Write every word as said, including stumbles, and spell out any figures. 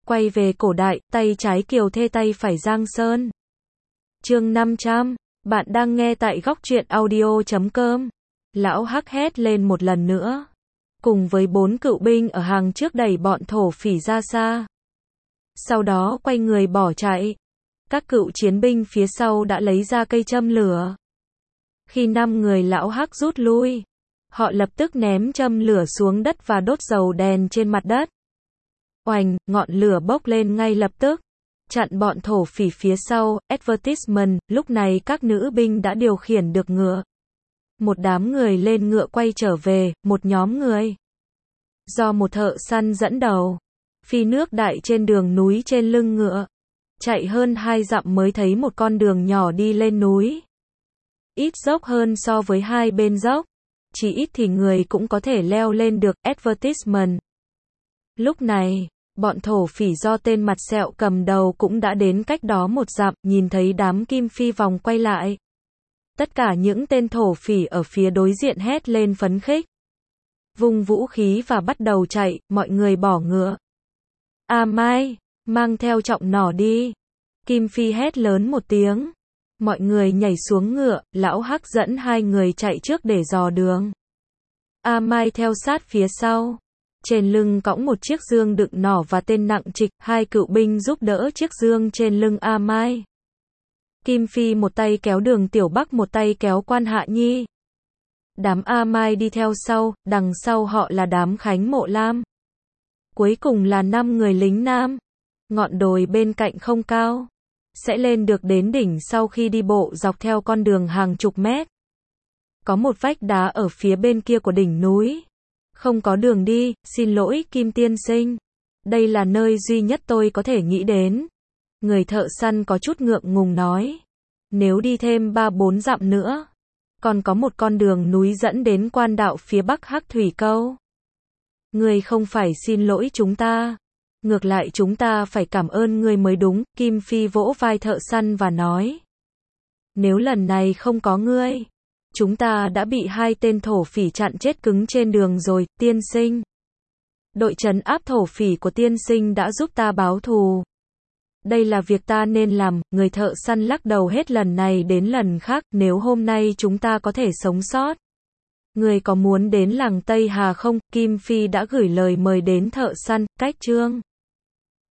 Quay về cổ đại, tay trái Kiều Thê tay phải Giang Sơn. Chương năm trăm, bạn đang nghe tại góc truyện audio chấm com. Lão Hắc hét lên một lần nữa. Cùng với bốn cựu binh ở hàng trước đẩy bọn thổ phỉ ra xa. Sau đó quay người bỏ chạy. Các cựu chiến binh phía sau đã lấy ra cây châm lửa. Khi năm người Lão Hắc rút lui, họ lập tức ném châm lửa xuống đất và đốt dầu đèn trên mặt đất. Oành, ngọn lửa bốc lên ngay lập tức, chặn bọn thổ phỉ phía sau. Advertisement, lúc này các nữ binh đã điều khiển được ngựa. Một đám người lên ngựa quay trở về, một nhóm người do một thợ săn dẫn đầu, phi nước đại trên đường núi trên lưng ngựa. Chạy hơn hai dặm mới thấy một con đường nhỏ đi lên núi. Ít dốc hơn so với hai bên dốc. Chỉ ít thì người cũng có thể leo lên được. Advertisement. Lúc này, bọn thổ phỉ do tên mặt sẹo cầm đầu cũng đã đến cách đó một dặm, nhìn thấy đám kim phi vòng quay lại. Tất cả những tên thổ phỉ ở phía đối diện hét lên phấn khích. Vung vũ khí và bắt đầu chạy, mọi người bỏ ngựa. A Mai, mang theo trọng nỏ đi. Kim Phi hét lớn một tiếng. Mọi người nhảy xuống ngựa, Lão Hắc dẫn hai người chạy trước để dò đường. A Mai theo sát phía sau. Trên lưng cõng một chiếc dương đựng nỏ và tên nặng trịch, hai cựu binh giúp đỡ chiếc dương trên lưng A Mai. Kim Phi một tay kéo Đường Tiểu Bắc một tay kéo Quan Hạ Nhi. Đám A Mai đi theo sau, đằng sau họ là đám Khánh Mộ Lam. Cuối cùng là năm người lính nam. Ngọn đồi bên cạnh không cao, sẽ lên được đến đỉnh sau khi đi bộ dọc theo con đường hàng chục mét. Có một vách đá ở phía bên kia của đỉnh núi. Không có đường đi, xin lỗi Kim tiên sinh. Đây là nơi duy nhất tôi có thể nghĩ đến. Người thợ săn có chút ngượng ngùng nói. Nếu đi thêm ba bốn dặm nữa, còn có một con đường núi dẫn đến quan đạo phía bắc Hắc Thủy Câu. Người không phải xin lỗi chúng ta. Ngược lại chúng ta phải cảm ơn người mới đúng. Kim Phi vỗ vai thợ săn và nói. Nếu lần này không có ngươi, chúng ta đã bị hai tên thổ phỉ chặn chết cứng trên đường rồi, tiên sinh. Đội trấn áp thổ phỉ của tiên sinh đã giúp ta báo thù. Đây là việc ta nên làm. Người thợ săn lắc đầu hết lần này đến lần khác. Nếu hôm nay chúng ta có thể sống sót, người có muốn đến làng Tây Hà không? Kim Phi đã gửi lời mời đến thợ săn. Cách chương